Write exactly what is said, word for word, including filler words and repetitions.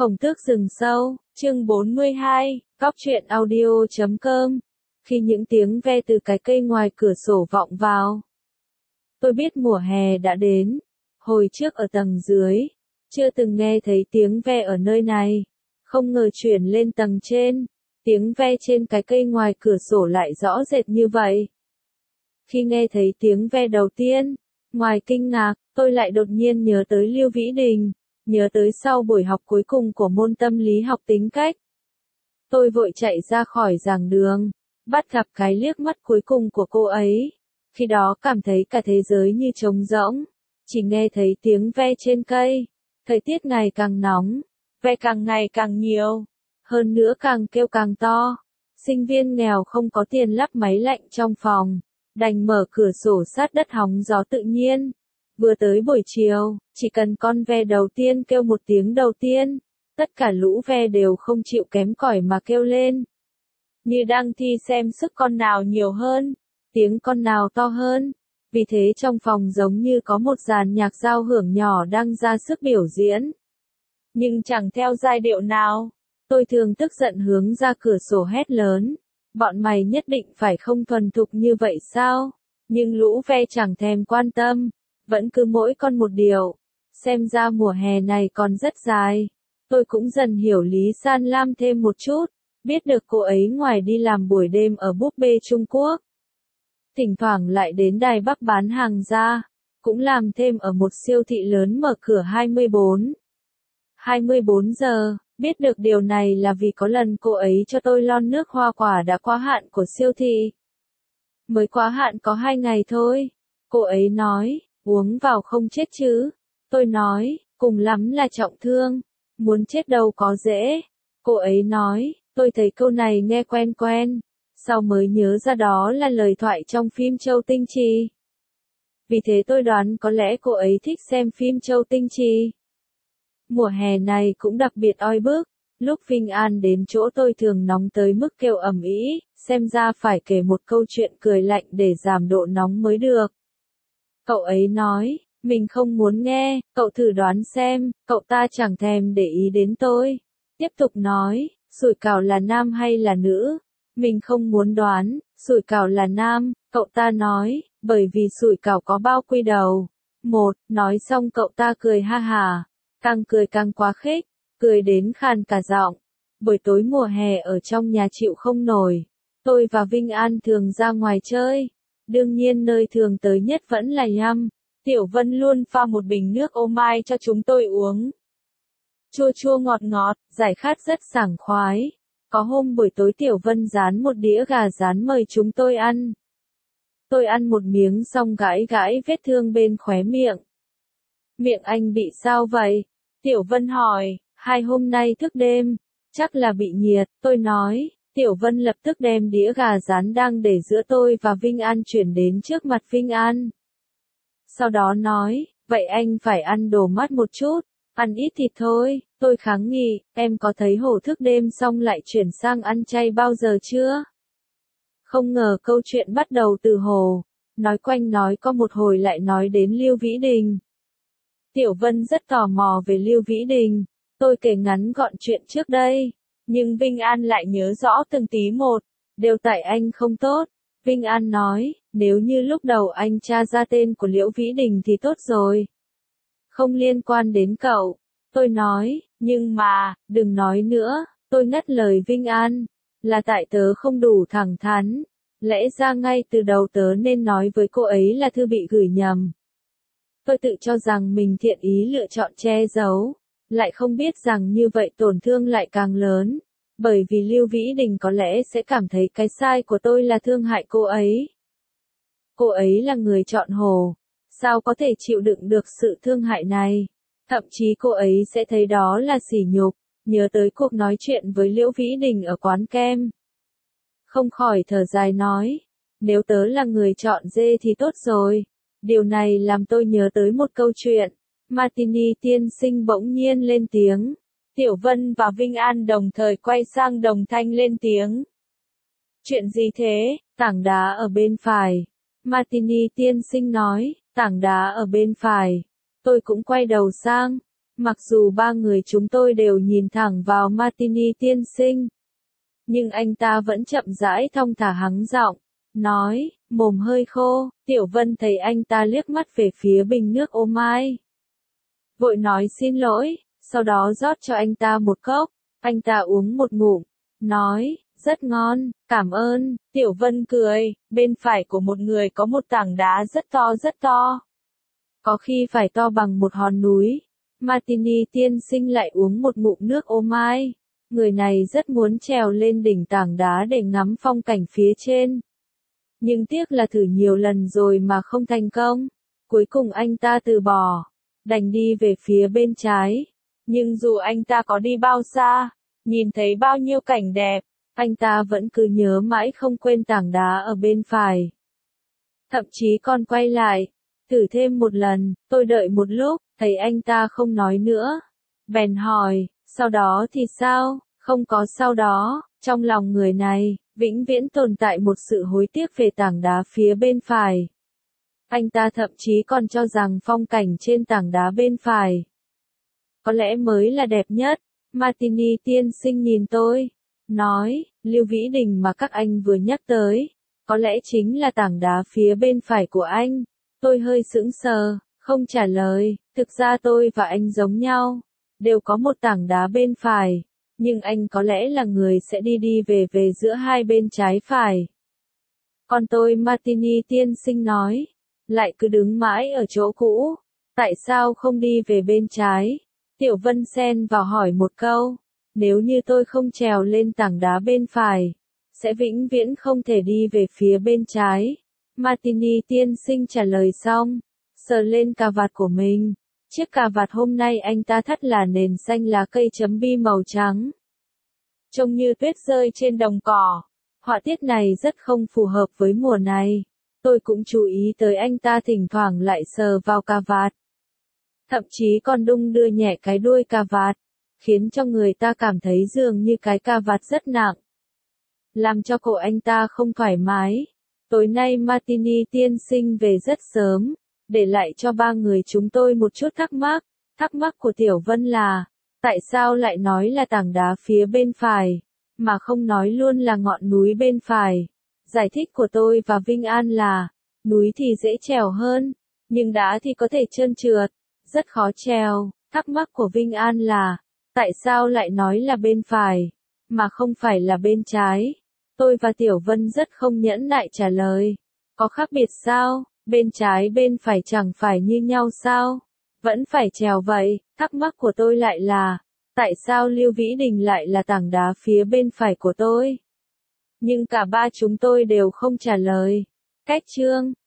Khổng Tước rừng sâu, chương bốn mươi hai, góc truyện audio chấm com. Khi những tiếng ve từ cái cây ngoài cửa sổ vọng vào, tôi biết mùa hè đã đến. Hồi trước ở tầng dưới, chưa từng nghe thấy tiếng ve ở nơi này. Không ngờ chuyển lên tầng trên, tiếng ve trên cái cây ngoài cửa sổ lại rõ rệt như vậy. Khi nghe thấy tiếng ve đầu tiên, ngoài kinh ngạc, tôi lại đột nhiên nhớ tới Lưu Vĩ Đình, nhớ tới sau buổi học cuối cùng của môn tâm lý học tính cách. Tôi vội chạy ra khỏi giảng đường, bắt gặp cái liếc mắt cuối cùng của cô ấy. Khi đó cảm thấy cả thế giới như trống rỗng, chỉ nghe thấy tiếng ve trên cây. Thời tiết ngày càng nóng, ve càng ngày càng nhiều, hơn nữa càng kêu càng to. Sinh viên nghèo không có tiền lắp máy lạnh trong phòng, đành mở cửa sổ sát đất hóng gió tự nhiên. Vừa tới buổi chiều, chỉ cần con ve đầu tiên kêu một tiếng đầu tiên, tất cả lũ ve đều không chịu kém cỏi mà kêu lên. Như đang thi xem sức con nào nhiều hơn, tiếng con nào to hơn. Vì thế trong phòng giống như có một dàn nhạc giao hưởng nhỏ đang ra sức biểu diễn. Nhưng chẳng theo giai điệu nào. Tôi thường tức giận hướng ra cửa sổ hét lớn. Bọn mày nhất định phải không thuần thục như vậy sao? Nhưng lũ ve chẳng thèm quan tâm, vẫn cứ mỗi con một điệu. Xem ra mùa hè này còn rất dài. Tôi cũng dần hiểu Lý San Lam thêm một chút, biết được cô ấy ngoài đi làm buổi đêm ở búp bê Trung Quốc, thỉnh thoảng lại đến Đài Bắc bán hàng ra, cũng làm thêm ở một siêu thị lớn mở cửa hai mươi bốn giờ. Biết được điều này là vì có lần cô ấy cho tôi lon nước hoa quả đã quá hạn của siêu thị. Mới quá hạn có hai ngày thôi. Cô ấy nói, uống vào không chết chứ. Tôi nói, cùng lắm là trọng thương, muốn chết đâu có dễ. Cô ấy nói, tôi thấy câu này nghe quen quen, sau mới nhớ ra đó là lời thoại trong phim Châu Tinh Trì. Vì thế tôi đoán có lẽ cô ấy thích xem phim Châu Tinh Trì. Mùa hè này cũng đặc biệt oi bức, lúc Vinh An đến chỗ tôi thường nóng tới mức kêu ầm ĩ, xem ra phải kể một câu chuyện cười lạnh để giảm độ nóng mới được. Cậu ấy nói, mình không muốn nghe, cậu thử đoán xem, cậu ta chẳng thèm để ý đến tôi. Tiếp tục nói, sủi cảo là nam hay là nữ? Mình không muốn đoán, sủi cảo là nam, cậu ta nói, bởi vì sủi cảo có bao quy đầu. Một, nói xong cậu ta cười ha hà, càng cười càng quá khích, cười đến khàn cả giọng. Buổi tối mùa hè ở trong nhà chịu không nổi, tôi và Vinh An thường ra ngoài chơi. Đương nhiên nơi thường tới nhất vẫn là Yam. Tiểu Vân luôn pha một bình nước ô mai cho chúng tôi uống. Chua chua ngọt ngọt, giải khát rất sảng khoái. Có hôm buổi tối Tiểu Vân rán một đĩa gà rán mời chúng tôi ăn. Tôi ăn một miếng xong gãi gãi vết thương bên khóe miệng. Miệng anh bị sao vậy? Tiểu Vân hỏi, hai hôm nay thức đêm, chắc là bị nhiệt, tôi nói. Tiểu Vân lập tức đem đĩa gà rán đang để giữa tôi và Vinh An chuyển đến trước mặt Vinh An. Sau đó nói, vậy anh phải ăn đồ mát một chút, ăn ít thịt thôi. Tôi kháng nghị, em có thấy hổ thức đêm xong lại chuyển sang ăn chay bao giờ chưa? Không ngờ câu chuyện bắt đầu từ hồ, nói quanh nói có một hồi lại nói đến Lưu Vĩ Đình. Tiểu Vân rất tò mò về Lưu Vĩ Đình, tôi kể ngắn gọn chuyện trước đây, nhưng Vinh An lại nhớ rõ từng tí một, đều tại anh không tốt. Vinh An nói, nếu như lúc đầu anh tra ra tên của Liễu Vĩ Đình thì tốt rồi. Không liên quan đến cậu. Tôi nói, nhưng mà, đừng nói nữa, tôi ngắt lời Vinh An, là tại tớ không đủ thẳng thắn. Lẽ ra ngay từ đầu tớ nên nói với cô ấy là thư bị gửi nhầm. Tôi tự cho rằng mình thiện ý lựa chọn che giấu, lại không biết rằng như vậy tổn thương lại càng lớn. Bởi vì Lưu Vĩ Đình có lẽ sẽ cảm thấy cái sai của tôi là thương hại cô ấy. Cô ấy là người chọn hồ, sao có thể chịu đựng được sự thương hại này? Thậm chí cô ấy sẽ thấy đó là sỉ nhục, nhớ tới cuộc nói chuyện với Liễu Vĩ Đình ở quán kem. Không khỏi thở dài nói, nếu tớ là người chọn dê thì tốt rồi. Điều này làm tôi nhớ tới một câu chuyện. Martini tiên sinh bỗng nhiên lên tiếng. Tiểu Vân và Vinh An đồng thời quay sang đồng thanh lên tiếng. Chuyện gì thế? Tảng đá ở bên phải. Martini tiên sinh nói, tảng đá ở bên phải. Tôi cũng quay đầu sang. Mặc dù ba người chúng tôi đều nhìn thẳng vào Martini tiên sinh, nhưng anh ta vẫn chậm rãi thong thả hắng giọng, nói, mồm hơi khô. Tiểu Vân thấy anh ta liếc mắt về phía bình nước ô mai, vội nói xin lỗi, sau đó rót cho anh ta một cốc. Anh ta uống một ngụm, nói, rất ngon, cảm ơn. Tiểu Vân cười, bên phải của một người có một tảng đá rất to rất to, có khi phải to bằng một hòn núi. Martini tiên sinh lại uống một ngụm nước ô mai. Người này rất muốn trèo lên đỉnh tảng đá để ngắm phong cảnh phía trên, nhưng tiếc là thử nhiều lần rồi mà không thành công. Cuối cùng anh ta từ bỏ, đành đi về phía bên trái. Nhưng dù anh ta có đi bao xa, nhìn thấy bao nhiêu cảnh đẹp, anh ta vẫn cứ nhớ mãi không quên tảng đá ở bên phải. Thậm chí còn quay lại, thử thêm một lần. Tôi đợi một lúc, thấy anh ta không nói nữa, bèn hỏi, sau đó thì sao? Không có sau đó. Trong lòng người này, vĩnh viễn tồn tại một sự hối tiếc về tảng đá phía bên phải. Anh ta thậm chí còn cho rằng phong cảnh trên tảng đá bên phải có lẽ mới là đẹp nhất. Martini tiên sinh nhìn tôi, nói, Lưu Vĩ Đình mà các anh vừa nhắc tới, có lẽ chính là tảng đá phía bên phải của anh. Tôi hơi sững sờ, không trả lời. Thực ra tôi và anh giống nhau, đều có một tảng đá bên phải, nhưng anh có lẽ là người sẽ đi đi về về giữa hai bên trái phải. Còn tôi, Martini tiên sinh nói, lại cứ đứng mãi ở chỗ cũ. Tại sao không đi về bên trái? Tiểu Vân xen vào hỏi một câu, nếu như tôi không trèo lên tảng đá bên phải, sẽ vĩnh viễn không thể đi về phía bên trái. Martini tiên sinh trả lời xong, sờ lên cà vạt của mình. Chiếc cà vạt hôm nay anh ta thắt là nền xanh lá cây chấm bi màu trắng, trông như tuyết rơi trên đồng cỏ. Họa tiết này rất không phù hợp với mùa này. Tôi cũng chú ý tới anh ta thỉnh thoảng lại sờ vào cà vạt, thậm chí còn đung đưa nhẹ cái đuôi cà vạt, khiến cho người ta cảm thấy dường như cái cà vạt rất nặng, làm cho cổ anh ta không thoải mái. Tối nay Martini tiên sinh về rất sớm, để lại cho ba người chúng tôi một chút thắc mắc. Thắc mắc của Tiểu Vân là, tại sao lại nói là tảng đá phía bên phải, mà không nói luôn là ngọn núi bên phải. Giải thích của tôi và Vinh An là, núi thì dễ trèo hơn, nhưng đá thì có thể trơn trượt, rất khó trèo. Thắc mắc của Vinh An là, tại sao lại nói là bên phải, mà không phải là bên trái. Tôi và Tiểu Vân rất không nhẫn nại trả lời, có khác biệt sao? Bên trái bên phải chẳng phải như nhau sao? Vẫn phải trèo vậy. Thắc mắc của tôi lại là, tại sao Lưu Vĩ Đình lại là tảng đá phía bên phải của tôi? Nhưng cả ba chúng tôi đều không trả lời. Cách chương